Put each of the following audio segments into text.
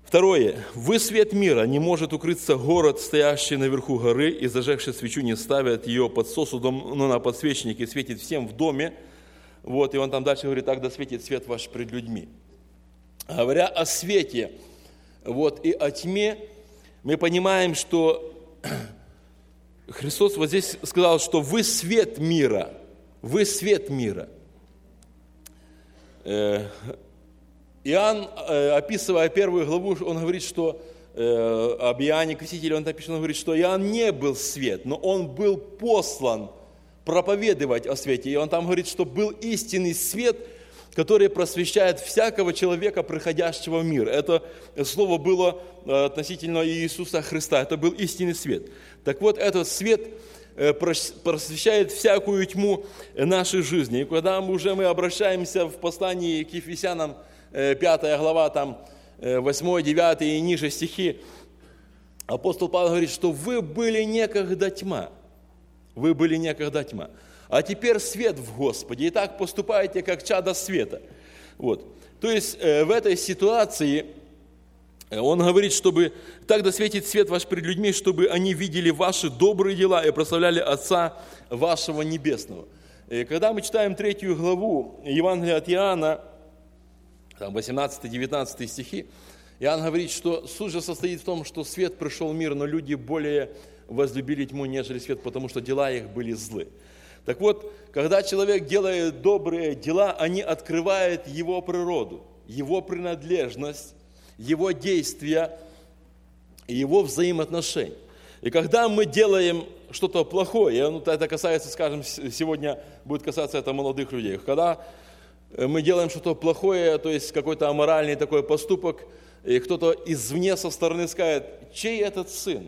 Второе. Вы свет мира, не может укрыться город, стоящий наверху горы, и зажегший свечу не ставят ее под сосудом, но на подсвечнике, светит всем в доме. Вот, и он там дальше говорит, так да светит свет ваш пред людьми. Говоря о свете, вот, и о тьме, мы понимаем, что Христос вот здесь сказал, что вы свет мира, вы свет мира. Иоанн, описывая первую главу, он говорит, что об Иоанне Крестителе, он говорит, что Иоанн не был свет, но он был послан проповедовать о свете. И он там говорит, что был истинный свет, который просвещает всякого человека, приходящего в мир. Это слово было относительно Иисуса Христа, это был истинный свет. Так вот, этот свет просвещает всякую тьму нашей жизни. И когда мы обращаемся в послании к Ефесянам, 5 глава, там 8, 9 и ниже стихи, апостол Павел говорит, что вы были некогда тьма. Вы были некогда тьма. А теперь свет в Господе. И так поступаете, как чада света. Вот. То есть в этой ситуации он говорит, чтобы так да светит свет ваш пред людьми, чтобы они видели ваши добрые дела и прославляли Отца вашего Небесного. И когда мы читаем 3 главу Евангелия от Иоанна, 18-19 стихи, Иоанн говорит, что суть же состоит в том, что свет пришел в мир, но люди более возлюбили тьму, нежели свет, потому что дела их были злы. Так вот, когда человек делает добрые дела, они открывают его природу, его принадлежность, его действия и его взаимоотношения. И когда мы делаем что-то плохое, это касается, скажем, сегодня будет касаться это молодых людей, когда мы делаем что-то плохое, то есть какой-то аморальный такой поступок, и кто-то извне со стороны скажет, чей этот сын?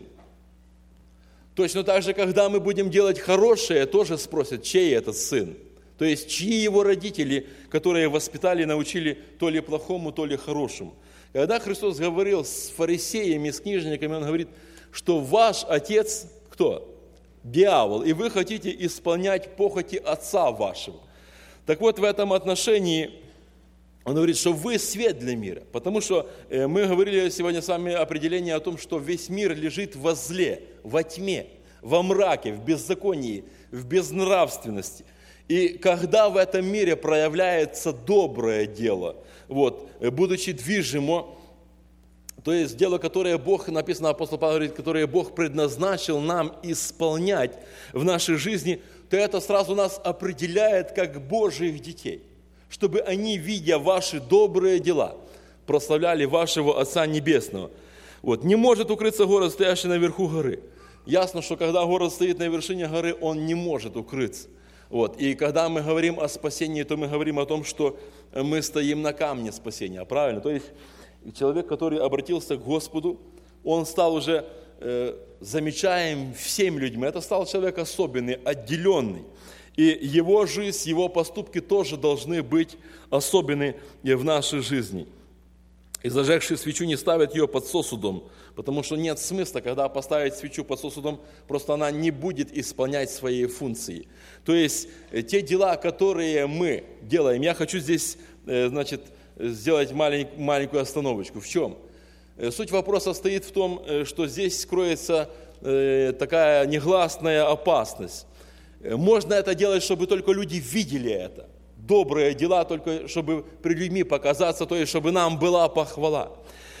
Точно так же, когда мы будем делать хорошее, тоже спросят, чей этот сын? То есть, чьи его родители, которые воспитали, научили то ли плохому, то ли хорошему. Когда Христос говорил с фарисеями, с книжниками, Он говорит, что ваш отец, кто? Дьявол, и вы хотите исполнять похоти отца вашего. Так вот, в этом отношении Он говорит, что вы свет для мира. Потому что мы говорили сегодня с вами определение о том, что весь мир лежит во зле, во тьме, во мраке, в беззаконии, в безнравственности. И когда в этом мире проявляется доброе дело, будучи движимо, то есть дело, которое Бог, написано, апостол Павел говорит, которое Бог предназначил нам исполнять в нашей жизни, то это сразу нас определяет как Божьих детей, чтобы они, видя ваши добрые дела, прославляли вашего Отца Небесного. Не может укрыться город, стоящий наверху горы. Ясно, что когда город стоит на вершине горы, он не может укрыться. И когда мы говорим о спасении, то мы говорим о том, что мы стоим на камне спасения, правильно? То есть человек, который обратился к Господу, он стал уже замечаем всеми людьми. Это стал человек особенный, отделенный. И его жизнь, его поступки тоже должны быть особенны в нашей жизни. И зажегший свечу не ставят ее под сосудом, потому что нет смысла, когда поставить свечу под сосудом, просто она не будет исполнять свои функции. То есть те дела, которые мы делаем, я хочу здесь, сделать маленькую остановочку. В чем? Суть вопроса стоит в том, что здесь кроется такая негласная опасность. Можно это делать, чтобы только люди видели это. Добрые дела, только чтобы пред людьми показаться, то есть чтобы нам была похвала.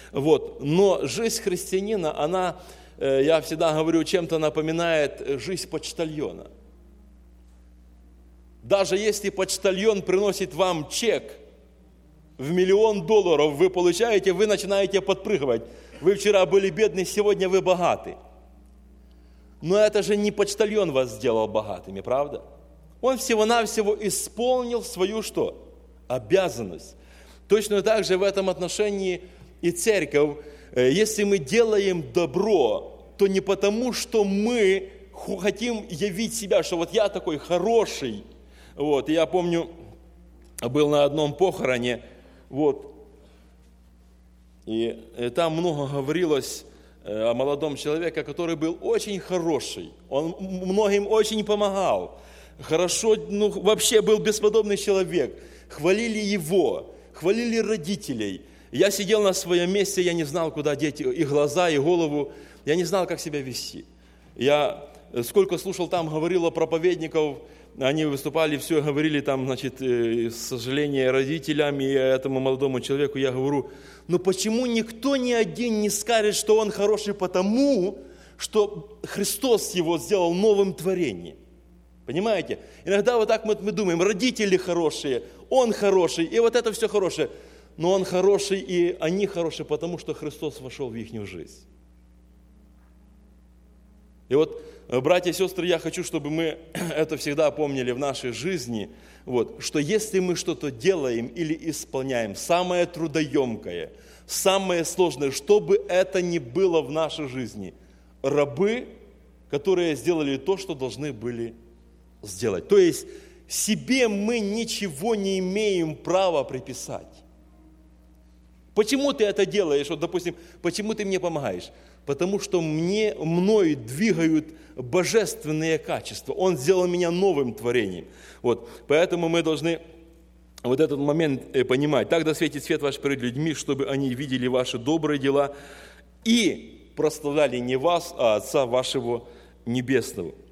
Но жизнь христианина, она, я всегда говорю, чем-то напоминает жизнь почтальона. Даже если почтальон приносит вам чек в $1 миллион, вы получаете, вы начинаете подпрыгивать. Вы вчера были бедны, сегодня вы богаты. Но это же не почтальон вас сделал богатыми, правда? Он всего-навсего исполнил свою что? Обязанность. Точно так же в этом отношении и церковь. Если мы делаем добро, то не потому, что мы хотим явить себя, что я такой хороший. И я помню, был на одном похороне, и там много говорилось о молодом человеке, который был очень хороший. Он многим очень помогал. Хорошо, вообще был бесподобный человек. Хвалили его, хвалили родителей. Я сидел на своем месте, я не знал, куда деть и глаза, и голову. Я не знал, как себя вести. Я сколько слушал там, говорило проповедников, они выступали, все говорили там, значит, сожаление родителям и этому молодому человеку. Я говорю, но почему никто ни один не скажет, что он хороший потому, что Христос его сделал новым творением? Понимаете? Иногда вот так мы думаем, родители хорошие, он хороший, и вот это все хорошее. Но он хороший, и они хорошие, потому что Христос вошел в их жизнь. И вот, братья и сестры, я хочу, чтобы мы это всегда помнили в нашей жизни, вот, что если мы что-то делаем или исполняем, самое трудоемкое, самое сложное, что бы это ни было в нашей жизни, рабы, которые сделали то, что должны были сделать. То есть себе мы ничего не имеем права приписать. Почему ты это делаешь? Вот, допустим, почему ты мне помогаешь? Потому что мною двигают божественные качества. Он сделал меня новым творением. Вот. Поэтому мы должны вот этот момент понимать. Так да светит свет ваш перед людьми, чтобы они видели ваши добрые дела и прославляли не вас, а Отца вашего Небесного.